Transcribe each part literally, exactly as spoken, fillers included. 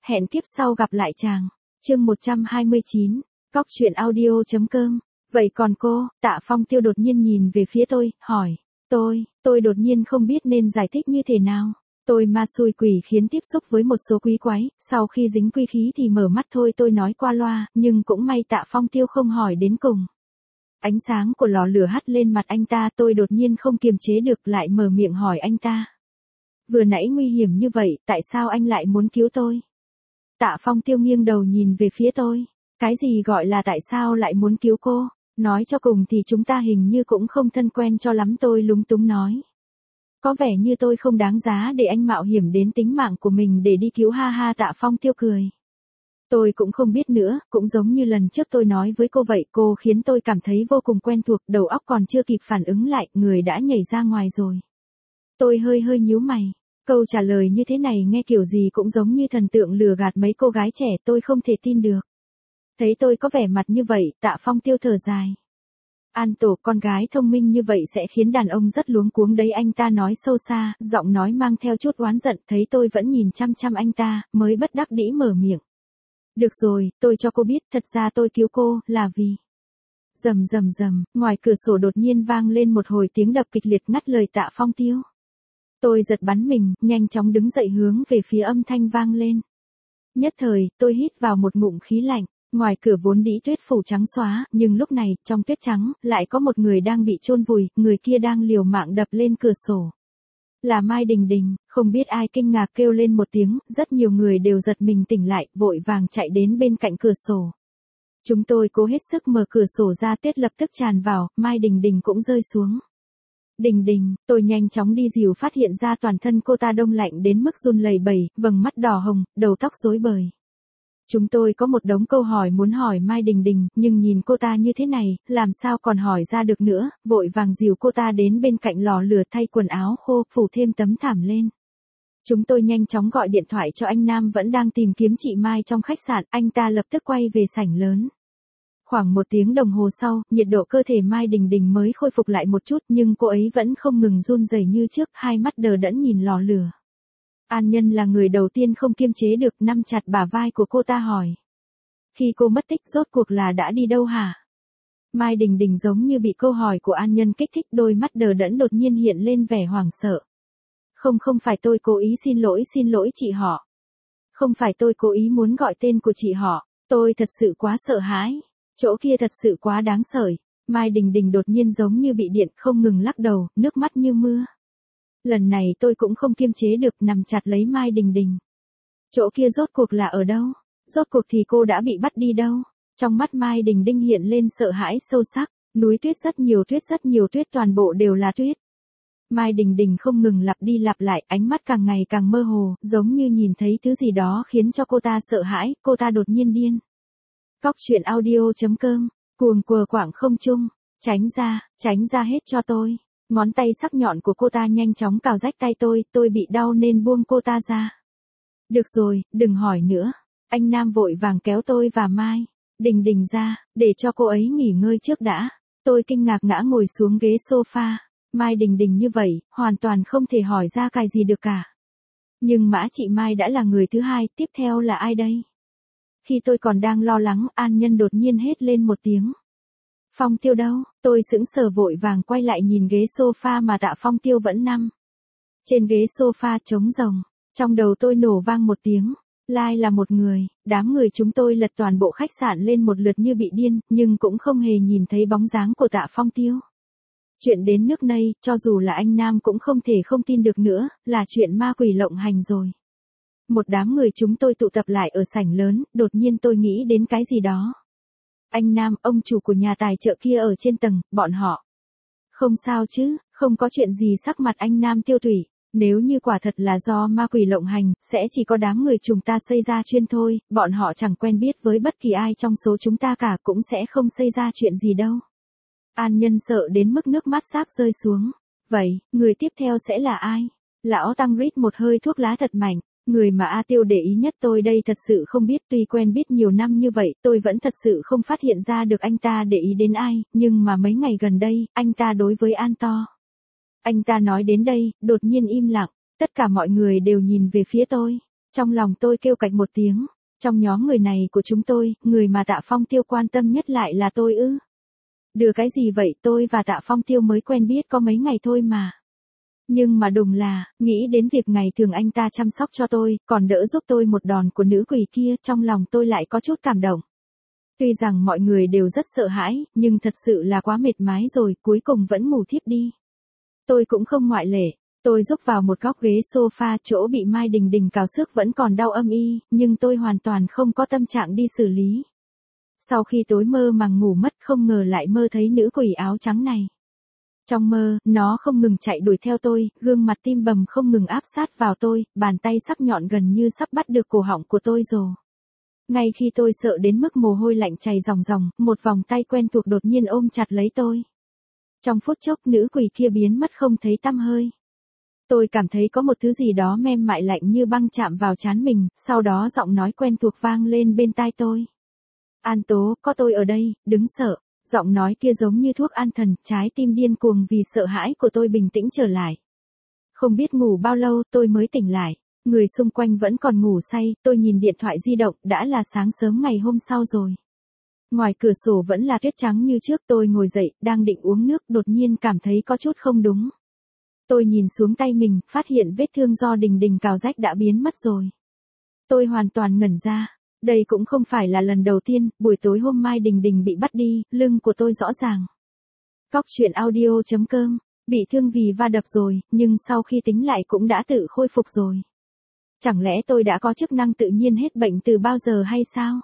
hẹn kiếp sau gặp lại chàng. Chương một trăm hai mươi chín, Cóc truyện audio.com. Vậy còn cô? Tạ Phong Tiêu đột nhiên nhìn về phía tôi, hỏi. Tôi, tôi đột nhiên không biết nên giải thích như thế nào. Tôi ma xui quỷ khiến tiếp xúc với một số quý quái, sau khi dính quy khí thì mở mắt thôi, tôi nói qua loa, nhưng cũng may Tạ Phong Tiêu không hỏi đến cùng. Ánh sáng của lò lửa hắt lên mặt anh ta, tôi đột nhiên không kiềm chế được lại mở miệng hỏi anh ta. Vừa nãy nguy hiểm như vậy, tại sao anh lại muốn cứu tôi? Tạ Phong Tiêu nghiêng đầu nhìn về phía tôi. Cái gì gọi là tại sao lại muốn cứu cô? Nói cho cùng thì chúng ta hình như cũng không thân quen cho lắm, tôi lúng túng nói. Có vẻ như tôi không đáng giá để anh mạo hiểm đến tính mạng của mình để đi cứu, ha ha. Tạ Phong Tiêu cười. Tôi cũng không biết nữa, cũng giống như lần trước tôi nói với cô vậy, cô khiến tôi cảm thấy vô cùng quen thuộc, đầu óc còn chưa kịp phản ứng lại, người đã nhảy ra ngoài rồi. Tôi hơi hơi nhíu mày. Câu trả lời như thế này nghe kiểu gì cũng giống như thần tượng lừa gạt mấy cô gái trẻ, tôi không thể tin được. Thấy tôi có vẻ mặt như vậy, Tạ Phong Tiêu thở dài. An Tổ, con gái thông minh như vậy sẽ khiến đàn ông rất luống cuống đấy, anh ta nói sâu xa, giọng nói mang theo chút oán giận, thấy tôi vẫn nhìn chăm chăm anh ta, mới bất đắc dĩ mở miệng. Được rồi, tôi cho cô biết, thật ra tôi cứu cô, là vì... Rầm rầm rầm, ngoài cửa sổ đột nhiên vang lên một hồi tiếng đập kịch liệt ngắt lời Tạ Phong Tiêu. Tôi giật bắn mình, nhanh chóng đứng dậy hướng về phía âm thanh vang lên. Nhất thời, tôi hít vào một ngụm khí lạnh. Ngoài cửa vốn đĩ tuyết phủ trắng xóa, nhưng lúc này, trong tuyết trắng, lại có một người đang bị chôn vùi, người kia đang liều mạng đập lên cửa sổ. Là Mai Đình Đình, không biết ai kinh ngạc kêu lên một tiếng, rất nhiều người đều giật mình tỉnh lại, vội vàng chạy đến bên cạnh cửa sổ. Chúng tôi cố hết sức mở cửa sổ ra, tuyết lập tức tràn vào, Mai Đình Đình cũng rơi xuống. Đình Đình, tôi nhanh chóng đi dìu, phát hiện ra toàn thân cô ta đông lạnh đến mức run lẩy bẩy, vầng mắt đỏ hồng, đầu tóc rối bời. Chúng tôi có một đống câu hỏi muốn hỏi Mai Đình Đình, nhưng nhìn cô ta như thế này, làm sao còn hỏi ra được nữa, vội vàng dìu cô ta đến bên cạnh lò lửa thay quần áo khô, phủ thêm tấm thảm lên. Chúng tôi nhanh chóng gọi điện thoại cho anh Nam vẫn đang tìm kiếm chị Mai trong khách sạn, anh ta lập tức quay về sảnh lớn. Khoảng một tiếng đồng hồ sau, nhiệt độ cơ thể Mai Đình Đình mới khôi phục lại một chút, nhưng cô ấy vẫn không ngừng run rẩy như trước, hai mắt đờ đẫn nhìn lò lửa. An Nhân là người đầu tiên không kiềm chế được, nắm chặt bả vai của cô ta hỏi. Khi cô mất tích rốt cuộc là đã đi đâu hả? Mai Đình Đình giống như bị câu hỏi của An Nhân kích thích, đôi mắt đờ đẫn đột nhiên hiện lên vẻ hoảng sợ. Không không phải tôi cố ý, xin lỗi xin lỗi chị họ. Không phải tôi cố ý muốn gọi tên của chị họ, tôi thật sự quá sợ hãi. Chỗ kia thật sự quá đáng sợ. Mai Đình Đình đột nhiên giống như bị điện, không ngừng lắc đầu, nước mắt như mưa. Lần này tôi cũng không kiềm chế được, nằm chặt lấy Mai Đình Đình. Chỗ kia rốt cuộc là ở đâu? Rốt cuộc thì cô đã bị bắt đi đâu? Trong mắt Mai Đình Đình hiện lên sợ hãi sâu sắc, núi tuyết rất nhiều tuyết rất nhiều tuyết, toàn bộ đều là tuyết. Mai Đình Đình không ngừng lặp đi lặp lại, ánh mắt càng ngày càng mơ hồ, giống như nhìn thấy thứ gì đó khiến cho cô ta sợ hãi, cô ta đột nhiên điên. Cóc truyện audio.com, cuồng quờ quảng không trung, tránh ra, tránh ra hết cho tôi. Ngón tay sắc nhọn của cô ta nhanh chóng cào rách tay tôi, tôi bị đau nên buông cô ta ra. Được rồi, đừng hỏi nữa. Anh Nam vội vàng kéo tôi và Mai Đình Đình ra, để cho cô ấy nghỉ ngơi trước đã. Tôi kinh ngạc ngã ngồi xuống ghế sofa. Mai Đình Đình như vậy, hoàn toàn không thể hỏi ra cái gì được cả. Nhưng mã chị Mai đã là người thứ hai, tiếp theo là ai đây? Khi tôi còn đang lo lắng, An Nhân đột nhiên hét lên một tiếng. Phong Tiêu đâu? Tôi sững sờ vội vàng quay lại nhìn ghế sofa mà Tạ Phong Tiêu vẫn nằm. Trên ghế sofa trống rỗng, trong đầu tôi nổ vang một tiếng. Lai là một người, đám người chúng tôi lật toàn bộ khách sạn lên một lượt như bị điên, nhưng cũng không hề nhìn thấy bóng dáng của Tạ Phong Tiêu. Chuyện đến nước này, cho dù là anh Nam cũng không thể không tin được nữa, là chuyện ma quỷ lộng hành rồi. Một đám người chúng tôi tụ tập lại ở sảnh lớn, đột nhiên tôi nghĩ đến cái gì đó. Anh Nam, ông chủ của nhà tài trợ kia ở trên tầng, bọn họ. Không sao chứ, không có chuyện gì. Sắc mặt anh Nam tiêu tụy. Nếu như quả thật là do ma quỷ lộng hành, sẽ chỉ có đám người chúng ta xây ra chuyên thôi, bọn họ chẳng quen biết với bất kỳ ai trong số chúng ta cả, cũng sẽ không xây ra chuyện gì đâu. An Nhân sợ đến mức nước mắt sắp rơi xuống. Vậy, người tiếp theo sẽ là ai? Lão Tăng rít một hơi thuốc lá thật mạnh. Người mà A Tiêu để ý nhất tôi đây thật sự không biết, tuy quen biết nhiều năm như vậy, tôi vẫn thật sự không phát hiện ra được anh ta để ý đến ai, nhưng mà mấy ngày gần đây, anh ta đối với An To. Anh ta nói đến đây, đột nhiên im lặng, tất cả mọi người đều nhìn về phía tôi. Trong lòng tôi kêu cạch một tiếng. Trong nhóm người này của chúng tôi, người mà Tạ Phong Tiêu quan tâm nhất lại là tôi ư? Đưa cái gì vậy, tôi và Tạ Phong Tiêu mới quen biết có mấy ngày thôi mà. Nhưng mà đùng là, nghĩ đến việc ngày thường anh ta chăm sóc cho tôi, còn đỡ giúp tôi một đòn của nữ quỷ kia, trong lòng tôi lại có chút cảm động. Tuy rằng mọi người đều rất sợ hãi, nhưng thật sự là quá mệt mái rồi, cuối cùng vẫn ngủ thiếp đi. Tôi cũng không ngoại lệ. Tôi rúc vào một góc ghế sofa, chỗ bị Mai Đình Đình cào xước vẫn còn đau âm y, nhưng tôi hoàn toàn không có tâm trạng đi xử lý. Sau khi tối mơ màng ngủ mất, không ngờ lại mơ thấy nữ quỷ áo trắng này. Trong mơ, nó không ngừng chạy đuổi theo tôi, gương mặt tim bầm không ngừng áp sát vào tôi, bàn tay sắc nhọn gần như sắp bắt được cổ họng của tôi rồi. Ngay khi tôi sợ đến mức mồ hôi lạnh chảy ròng ròng, một vòng tay quen thuộc đột nhiên ôm chặt lấy tôi. Trong phút chốc, nữ quỷ kia biến mất không thấy tăm hơi. Tôi cảm thấy có một thứ gì đó mềm mại lạnh như băng chạm vào trán mình, sau đó giọng nói quen thuộc vang lên bên tai tôi. An Tố, có tôi ở đây, đứng sợ. Giọng nói kia giống như thuốc an thần, trái tim điên cuồng vì sợ hãi của tôi bình tĩnh trở lại. Không biết ngủ bao lâu tôi mới tỉnh lại. Người xung quanh vẫn còn ngủ say, tôi nhìn điện thoại di động, đã là sáng sớm ngày hôm sau rồi. Ngoài cửa sổ vẫn là tuyết trắng như trước, tôi ngồi dậy, đang định uống nước, đột nhiên cảm thấy có chút không đúng. Tôi nhìn xuống tay mình, phát hiện vết thương do Đình Đình cào rách đã biến mất rồi. Tôi hoàn toàn ngẩn ra. Đây cũng không phải là lần đầu tiên, buổi tối hôm Mai Đình Đình bị bắt đi, lưng của tôi rõ ràng. Cóc truyện audio chấm com, bị thương vì va đập rồi, nhưng sau khi tính lại cũng đã tự khôi phục rồi. Chẳng lẽ tôi đã có chức năng tự nhiên hết bệnh từ bao giờ hay sao?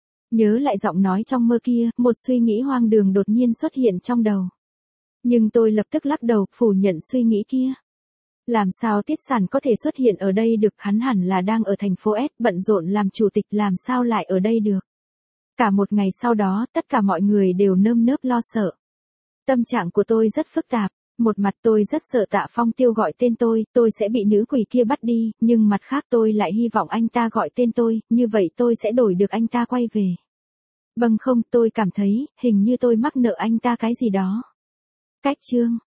Nhớ lại giọng nói trong mơ kia, một suy nghĩ hoang đường đột nhiên xuất hiện trong đầu. Nhưng tôi lập tức lắc đầu, phủ nhận suy nghĩ kia. Làm sao Tiết Sản có thể xuất hiện ở đây được, hắn hẳn là đang ở thành phố S, bận rộn làm chủ tịch, làm sao lại ở đây được. Cả một ngày sau đó, tất cả mọi người đều nơm nớp lo sợ. Tâm trạng của tôi rất phức tạp, một mặt tôi rất sợ Tạ Phong Tiêu gọi tên tôi, tôi sẽ bị nữ quỷ kia bắt đi, nhưng mặt khác tôi lại hy vọng anh ta gọi tên tôi, như vậy tôi sẽ đổi được anh ta quay về. Bằng không, tôi cảm thấy, hình như tôi mắc nợ anh ta cái gì đó. Cách chương